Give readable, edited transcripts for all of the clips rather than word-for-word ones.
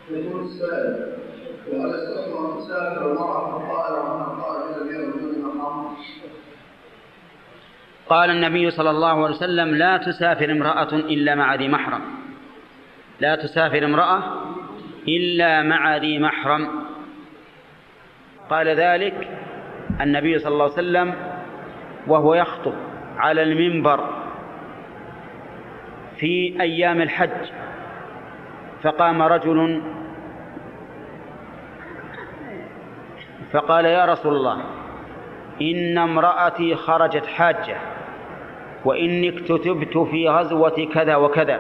يقول السائل: وهل يستطيع أن تسافر المرأة في الطائرة من الطائرة إلى البيت بدون محرم؟ قال النبي صلى الله عليه وسلم: لا تسافر امرأة إلا مع ذي محرم. لا تسافر امرأة إلا مع ذي محرم. قال ذلك النبي صلى الله عليه وسلم وهو يخطب على المنبر في أيام الحج، فقام رجل فقال: يا رسول الله، إن امرأتي خرجت حاجة، وإني اكتتبت في غزوة كذا وكذا.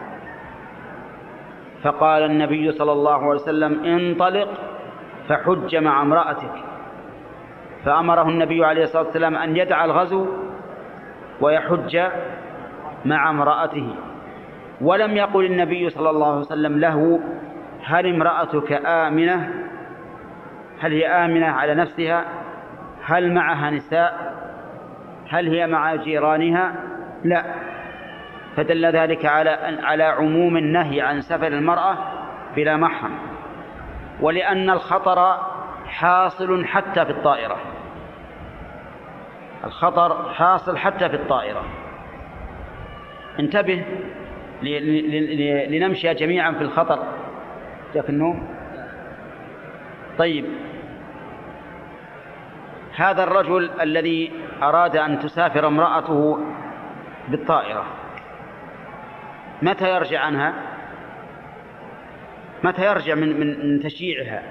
فقال النبي صلى الله عليه وسلم: انطلق فحج مع امرأتك. فأمره النبي عليه الصلاة والسلام أن يدع الغزو ويحج مع امرأته. ولم يقل النبي صلى الله عليه وسلم له: هل امرأتك آمنة؟ هل هي آمنة على نفسها؟ هل معها نساء؟ هل هي مع جيرانها؟ لا. فدل ذلك على عموم النهي عن سفر المرأة بلا محرم، ولأن الخطر حاصل حتى في الطائرة. الخطر حاصل حتى في الطائرة. انتبه لنمشي جميعا في الخطر. جاك النوم؟ طيب، هذا الرجل الذي أراد أن تسافر امرأته بالطائرة، متى يرجع عنها؟ متى يرجع من تشييعها؟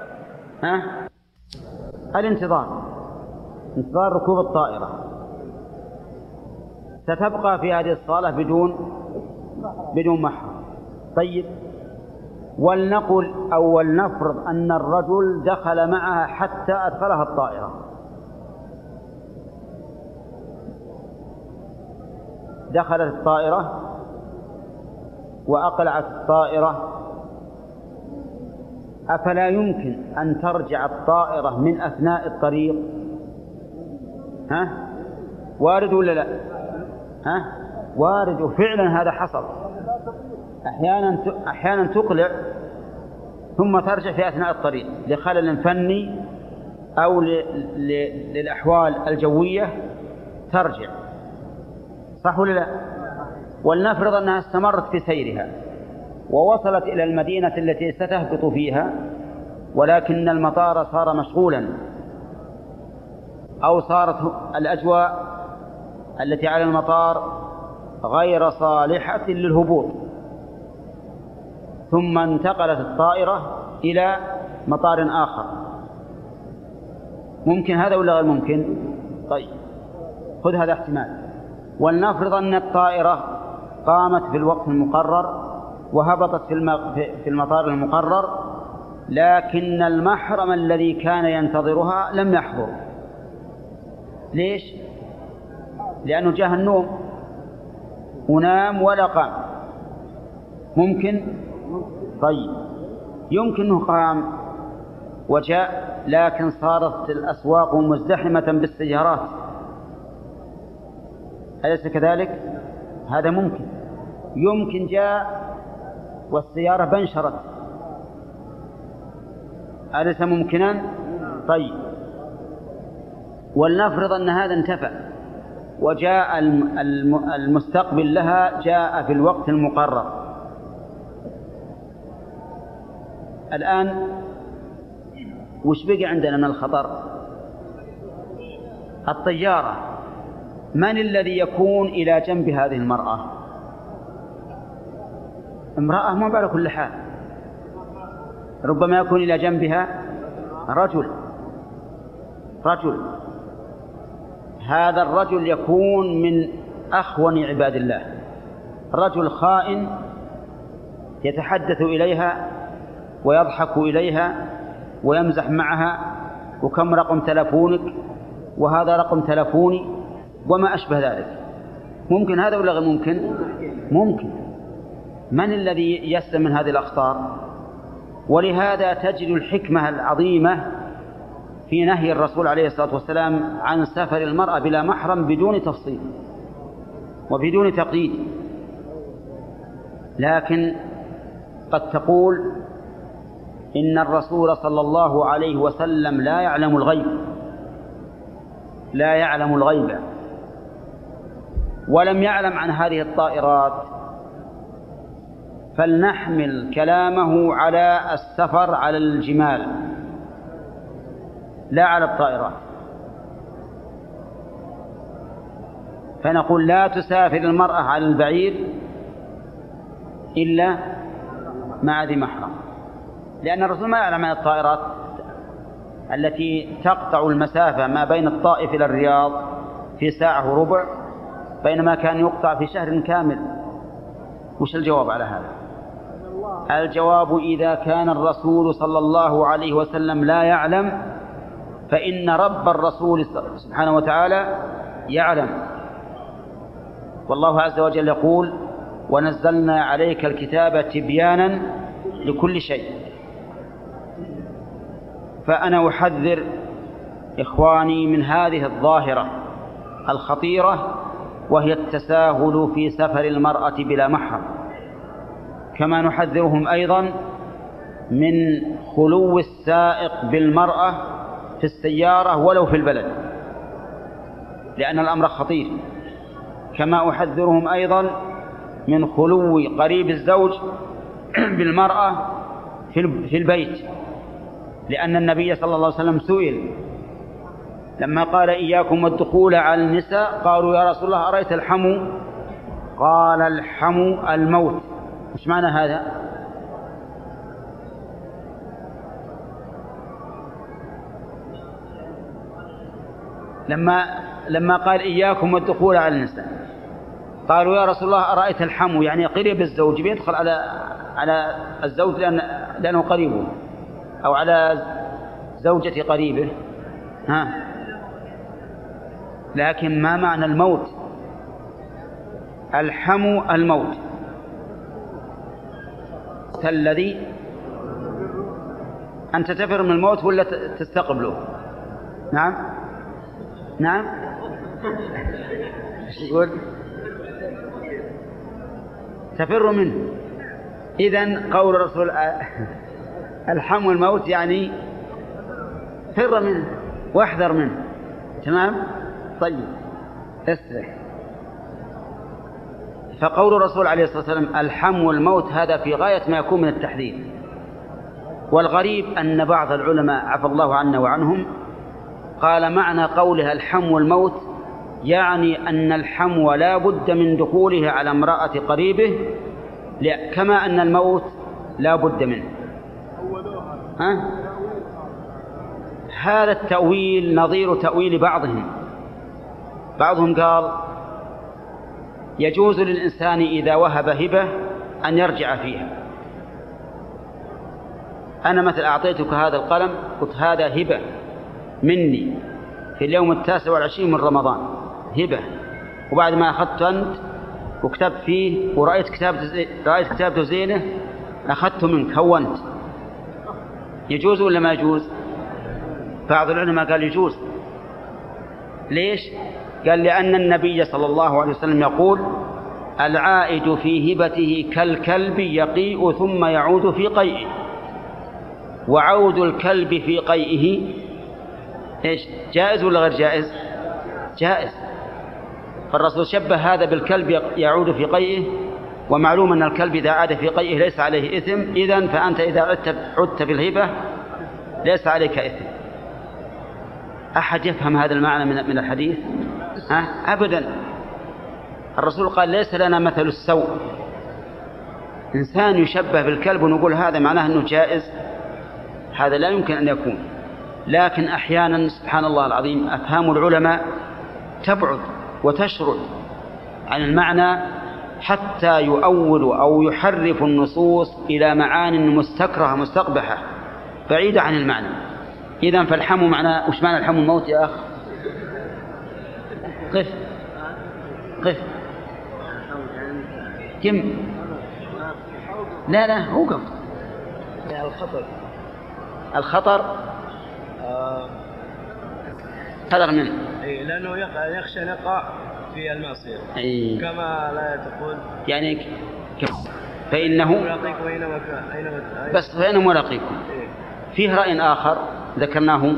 الانتظار، انتظار ركوب الطائرة. ستبقى في هذه الصالة بدون محرم. طيب، ولنقل أو ولنفرض أن الرجل دخل معها حتى أدخلها الطائرة. دخلت الطائرة وأقلعت الطائرة، أفلا يمكن أن ترجع الطائرة من أثناء الطريق؟ وارد ولا لا؟ وارد، وفعلا هذا حصل. أحيانا تقلع ثم ترجع في أثناء الطريق لخلل فني أو للأحوال الجوية ترجع، صح ولا لا؟ ولنفرض أنها استمرت في سيرها ووصلت إلى المدينة التي ستهبط فيها، ولكن المطار صار مشغولا أو صارت الأجواء التي على المطار غير صالحة للهبوط، ثم انتقلت الطائرة إلى مطار آخر. ممكن هذا ولا غير ممكن؟ طيب، خذ هذا احتمال. ولنفرض أن الطائرة قامت في الوقت المقرر وهبطت في المطار المقرر، لكن المحرم الذي كان ينتظرها لم يحضر. ليش؟ لأنه جاه النوم ونام ولا قام. ممكن؟ طيب، يمكن أنه قام وجاء، لكن صارت الأسواق مزدحمة بالسيارات، أليس كذلك؟ هذا ممكن. يمكن جاء والسيارة بنشرت، أليس ممكنا؟ طيب، ولنفرض أن هذا انتفى وجاء المستقبل لها جاء في الوقت المقرر. الآن وش بقي عندنا من الخطر؟ الطيارة. من الذي يكون إلى جنب هذه المرأة؟ امرأة ما على كل حال، ربما يكون إلى جنبها رجل. هذا الرجل يكون من أخون عباد الله، رجل خائن يتحدث إليها ويضحك إليها ويمزح معها، وكم رقم تلفونك، وهذا رقم تلفوني، وما أشبه ذلك. ممكن هذا ولا غير ممكن؟ ممكن. من الذي يسلم من هذه الأخطار؟ ولهذا تجد الحكمة العظيمة في نهي الرسول عليه الصلاة والسلام عن سفر المرأة بلا محرم بدون تفصيل وبدون تقييد. لكن قد تقول إن الرسول صلى الله عليه وسلم لا يعلم الغيب، لا يعلم الغيب، ولم يعلم عن هذه الطائرات، فلنحمل كلامه على السفر على الجمال لا على الطائرات. فنقول لا تسافر المرأة على البعير إلا مع ذي محرم، لأن الرسول ما يعلم عن الطائرات التي تقطع المسافة ما بين الطائف إلى الرياض في ساعة وربع، بينما كان يقطع في شهر كامل. وش الجواب على هذا؟ الجواب: إذا كان الرسول صلى الله عليه وسلم لا يعلم، فإن رب الرسول سبحانه وتعالى يعلم. والله عز وجل يقول: ونزلنا عليك الكتاب تبيانا لكل شيء. فأنا أحذر إخواني من هذه الظاهرة الخطيرة، وهي التساهل في سفر المرأة بلا محرم، كما نحذرهم أيضا من خلو السائق بالمرأة في السيارة ولو في البلد، لأن الأمر خطير. كما أحذرهم أيضا من خلو قريب الزوج بالمرأة في البيت، لأن النبي صلى الله عليه وسلم سئل لما قال: إياكم والدخول على النساء، قالوا: يا رسول الله أرأيت الحمو؟ قال: الحمو الموت. مش معنى هذا؟ لما قال: إياكم والدخول على النساء، قالوا: يا رسول الله أرأيت الحمو؟ يعني قريب الزوج بيدخل على الزوج لأنه قريبه، أو على زوجة قريبه، لكن ما معنى الموت؟ الحمو الموت الذي أنت تفر من الموت ولا تستقبله؟ نعم نعم. يقول تفر منه. إذن قول الرسول الحمو الموت يعني فر منه واحذر منه. تمام؟ طيب استرح. فقول الرسول عليه الصلاة والسلام الحمو الموت هذا في غاية ما يكون من التحذير. والغريب أن بعض العلماء عفى الله عنا وعنهم قال معنى قولها الحمو الموت يعني أن الحمو لا بد من دخوله على امرأة قريبه، كما أن الموت لا بد منه. هذا التأويل نظير تأويل بعضهم قال يجوز للإنسان إذا وهب هبة أن يرجع فيها. أنا مثل أعطيتك هذا القلم، قلت هذا هبة مني في اليوم 29 من رمضان، هبة، وبعد ما أخذت أنت وكتبت فيه ورأيت كتابته زينة أخذته منك هونت، يجوز ولا ما يجوز؟ بعض العلماء قال يجوز. ليش؟ قال لأن النبي صلى الله عليه وسلم يقول العائد في هبته كالكلب يقيء ثم يعود في قيئه، وعود الكلب في قيئه إيش؟ جائز ولا غير جائز؟ جائز. فالرسول شبه هذا بالكلب يعود في قيئه، ومعلوم أن الكلب إذا عاد في قيئه ليس عليه إثم، إذن فأنت إذا عدت في الهبة ليس عليك إثم. أحد يفهم هذا المعنى من الحديث؟ أبدا. الرسول قال ليس لنا مثل السوء، إنسان يشبه بالكلب ونقول هذا معناه أنه جائز، هذا لا يمكن أن يكون. لكن أحيانا سبحان الله العظيم أفهام العلماء تبعد وتشرد عن المعنى حتى يؤول أو يحرف النصوص إلى معان مستكرهة مستقبحة بعيدة عن المعنى. إذن فالحمو معناه وش معنى الحمو الموت يا أخ؟ قف كم؟ لا وقف. الخطر حذر منه، لأنه يخشى نقع في المعصية، كما لا تقول يعني فإنه ملاقيكم أينما بس فإنه ملاقيكم. فيه رأي آخر ذكرناه.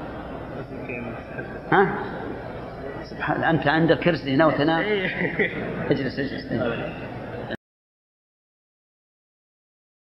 ها؟ سبحان، أنت عند الكرسي هنا وتنام. اجلس.